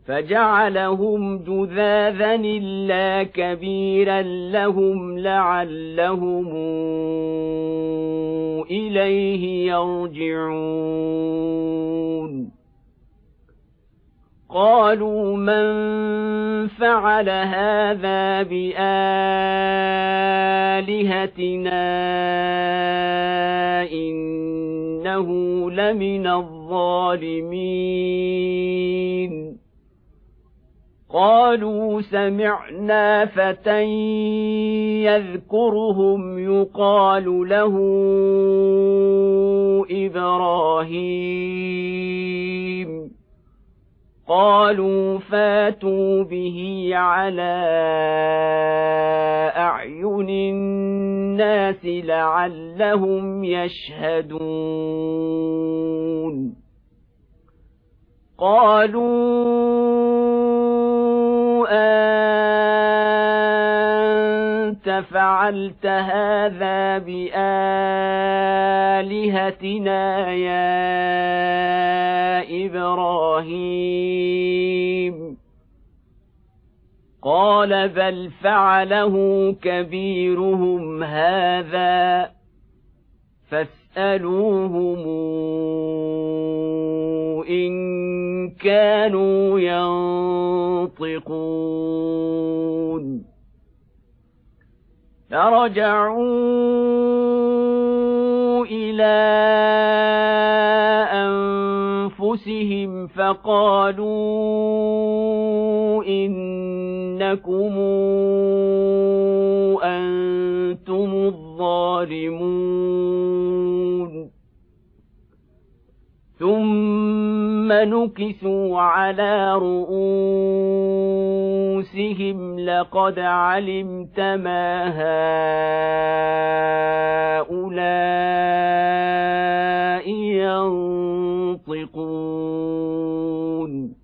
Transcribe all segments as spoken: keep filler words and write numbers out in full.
فجعلهم جذاذا إلا كبيرا لهم لعلهم إليه يرجعون قالوا من فعل هذا بآلهتنا إنه لمن الظالمين قالوا سمعنا فتى يذكرهم يقال له إبراهيم قالوا فاتوا به على أعين الناس لعلهم يشهدون قالوا أنت فعلت هذا بآلهتنا يا إبراهيم قال بل فعله كبيرهم هذا فاسألوهم إن كانوا ينطقون فرجعوا إلى أنفسهم فقالوا إنكم أنتم الظالمون ثم نكسوا على رؤوسهم لقد علمت ما هؤلاء ينطقون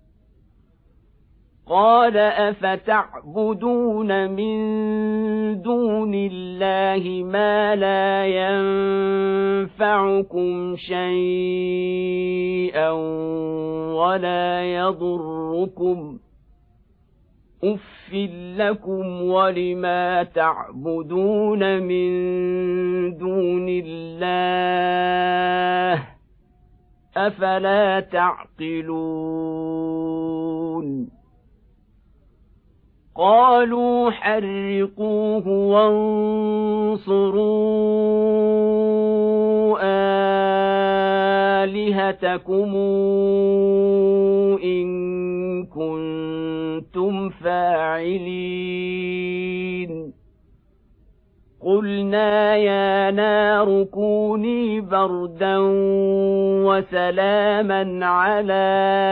قال أفتعبدون من دون الله ما لا ينفعكم شيئا ولا يضركم أف لكم ولما تعبدون من دون الله أفلا تعقلون قالوا حرقوه وانصروا آلهتكم إن كنتم فاعلين قلنا يا نار كوني بردا وسلاما على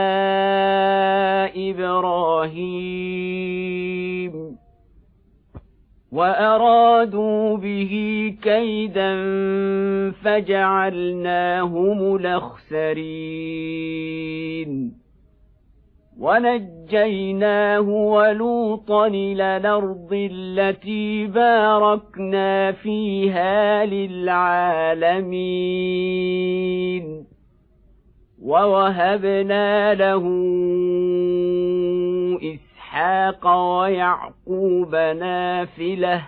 إبراهيم وأرادوا به كيدا فجعلناهم الأخسرين ونجيناه ولوطا إلى الأرض التي باركنا فيها للعالمين ووهبنا له إسحاق ويعقوب نافلة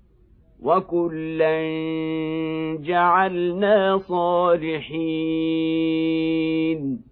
وكلا جعلنا صالحين